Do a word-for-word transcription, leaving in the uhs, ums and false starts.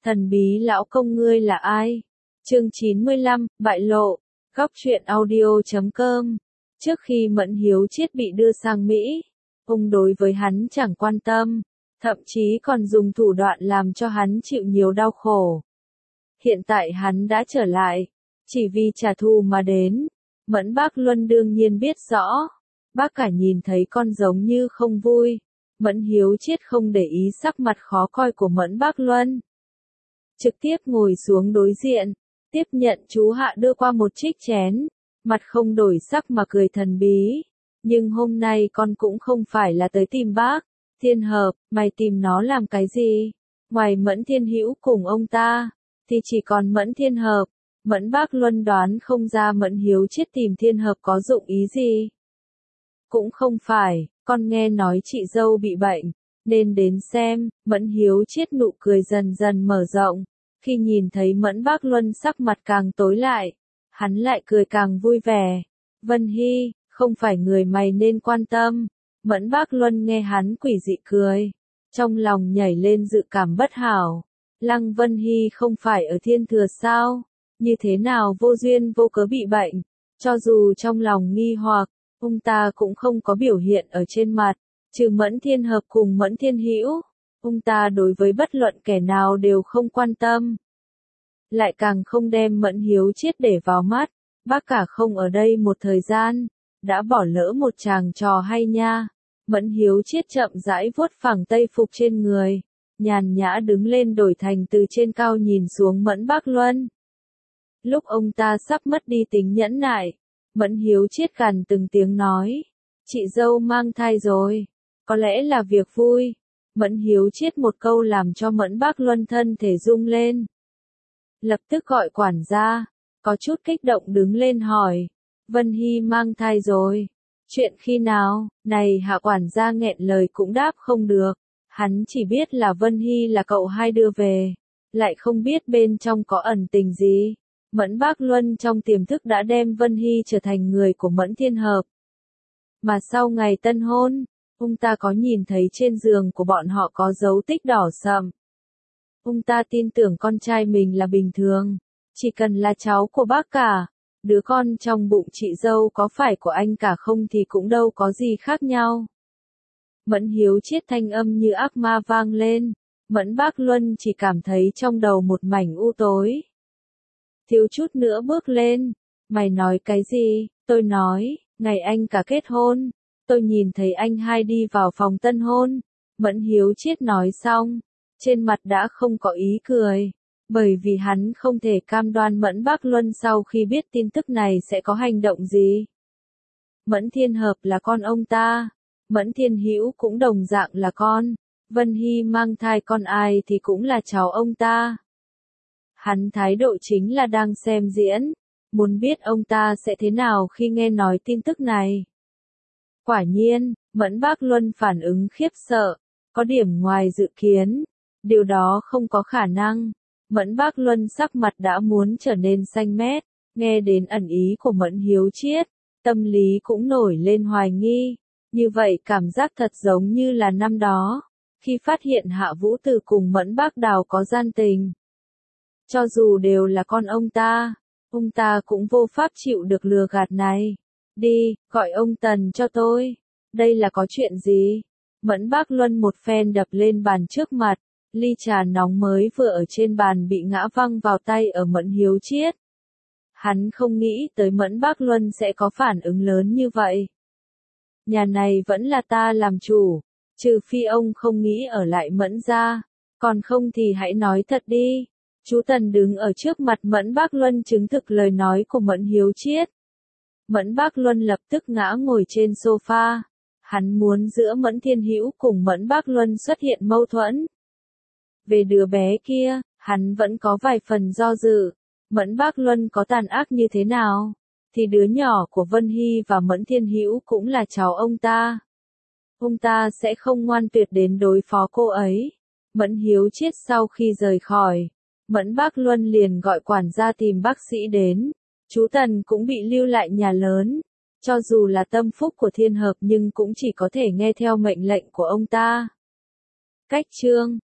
Thần bí lão công ngươi là ai? Chương chín mươi lăm, bại lộ. Góc truyện audio chấm com. Trước khi Mẫn Hiếu Chiết bị đưa sang Mỹ, ông đối với hắn chẳng quan tâm, thậm chí còn dùng thủ đoạn làm cho hắn chịu nhiều đau khổ. Hiện tại hắn đã trở lại, chỉ vì trả thù mà đến. Mẫn Bác Luân đương nhiên biết rõ. Bác cả nhìn thấy con giống như không vui. Mẫn Hiếu Chiết không để ý sắc mặt khó coi của Mẫn Bác Luân. Trực tiếp ngồi xuống đối diện, tiếp nhận chú Hạ đưa qua một chiếc chén, mặt không đổi sắc mà cười thần bí. Nhưng hôm nay con cũng không phải là tới tìm bác, Thiên Hợp, mày tìm nó làm cái gì? Ngoài Mẫn Thiên Hữu cùng ông ta, thì chỉ còn Mẫn Thiên Hợp. Mẫn Bác Luân đoán không ra Mẫn Hiếu Chiết tìm Thiên Hợp có dụng ý gì. Cũng không phải, con nghe nói chị dâu bị bệnh, nên đến xem. Mẫn Hiếu Chiết nụ cười dần dần mở rộng. Khi nhìn thấy Mẫn Bác Luân sắc mặt càng tối lại, hắn lại cười càng vui vẻ. Vân Hy, không phải người mày nên quan tâm. Mẫn Bác Luân nghe hắn quỷ dị cười, trong lòng nhảy lên dự cảm bất hảo. Lăng Vân Hy không phải ở Thiên Thừa sao? Như thế nào vô duyên vô cớ bị bệnh? Cho dù trong lòng nghi hoặc, ông ta cũng không có biểu hiện ở trên mặt, trừ Mẫn Thiên Hợp cùng Mẫn Thiên Hữu. Ông ta đối với bất luận kẻ nào đều không quan tâm. Lại càng không đem Mẫn Hiếu Chiết để vào mắt. Bác cả không ở đây một thời gian, đã bỏ lỡ một chàng trò hay nha. Mẫn Hiếu Chiết chậm rãi vuốt phẳng tây phục trên người, nhàn nhã đứng lên đổi thành từ trên cao nhìn xuống Mẫn Bác Luân. Lúc ông ta sắp mất đi tính nhẫn nại, Mẫn Hiếu Chiết gằn từng tiếng nói, chị dâu mang thai rồi, có lẽ là việc vui. Mẫn Hiếu Chiết một câu làm cho Mẫn Bác Luân thân thể rung lên. Lập tức gọi quản gia, có chút kích động đứng lên hỏi, Vân Hy mang thai rồi, chuyện khi nào? Này hạ quản gia nghẹn lời cũng đáp không được, hắn chỉ biết là Vân Hy là cậu hai đưa về, lại không biết bên trong có ẩn tình gì. Mẫn Bác Luân trong tiềm thức đã đem Vân Hy trở thành người của Mẫn Thiên Hợp. Mà sau ngày tân hôn, ông ta có nhìn thấy trên giường của bọn họ có dấu tích đỏ sậm. Ông ta tin tưởng con trai mình là bình thường, chỉ cần là cháu của bác cả, đứa con trong bụng chị dâu có phải của anh cả không thì cũng đâu có gì khác nhau. Mẫn Hiếu Chiết thanh âm như ác ma vang lên, Mẫn Bác Luân chỉ cảm thấy trong đầu một mảnh u tối. Thiếu chút nữa bước lên, mày nói cái gì? Tôi nói, ngày anh cả kết hôn, tôi nhìn thấy anh hai đi vào phòng tân hôn. Mẫn Hiếu Chiết nói xong, trên mặt đã không có ý cười, bởi vì hắn không thể cam đoan Mẫn Bác Luân sau khi biết tin tức này sẽ có hành động gì. Mẫn Thiên Hợp là con ông ta, Mẫn Thiên Hữu cũng đồng dạng là con, Vân Hy mang thai con ai thì cũng là cháu ông ta. Hắn thái độ chính là đang xem diễn, muốn biết ông ta sẽ thế nào khi nghe nói tin tức này. Quả nhiên, Mẫn Bác Luân phản ứng khiếp sợ, có điểm ngoài dự kiến, điều đó không có khả năng. Mẫn Bác Luân sắc mặt đã muốn trở nên xanh mét, nghe đến ẩn ý của Mẫn Hiếu Chiết, tâm lý cũng nổi lên hoài nghi, như vậy cảm giác thật giống như là năm đó, khi phát hiện Hạ Vũ Từ cùng Mẫn Bác Đào có gian tình. Cho dù đều là con ông ta, ông ta cũng vô pháp chịu được lừa gạt này. Đi, gọi ông Tần cho tôi. Đây là có chuyện gì? Mẫn Bác Luân một phen đập lên bàn trước mặt, ly trà nóng mới vừa ở trên bàn bị ngã văng vào tay ở Mẫn Hiếu Chiết. Hắn không nghĩ tới Mẫn Bác Luân sẽ có phản ứng lớn như vậy. Nhà này vẫn là ta làm chủ, trừ phi ông không nghĩ ở lại Mẫn gia, còn không thì hãy nói thật đi. Chú Tần đứng ở trước mặt Mẫn Bác Luân chứng thực lời nói của Mẫn Hiếu Chiết. Mẫn Bác Luân lập tức ngã ngồi trên sofa. Hắn muốn giữa Mẫn Thiên Hữu cùng Mẫn Bác Luân xuất hiện mâu thuẫn. Về đứa bé kia, hắn vẫn có vài phần do dự. Mẫn Bác Luân có tàn ác như thế nào, thì đứa nhỏ của Vân Hy và Mẫn Thiên Hữu cũng là cháu ông ta. Ông ta sẽ không ngoan tuyệt đến đối phó cô ấy. Mẫn Hiếu Chiết sau khi rời khỏi, Mẫn Bác Luân liền gọi quản gia tìm bác sĩ đến. Chú Tần cũng bị lưu lại nhà lớn. Cho dù là tâm phúc của Thiên Hợp nhưng cũng chỉ có thể nghe theo mệnh lệnh của ông ta. Cách chương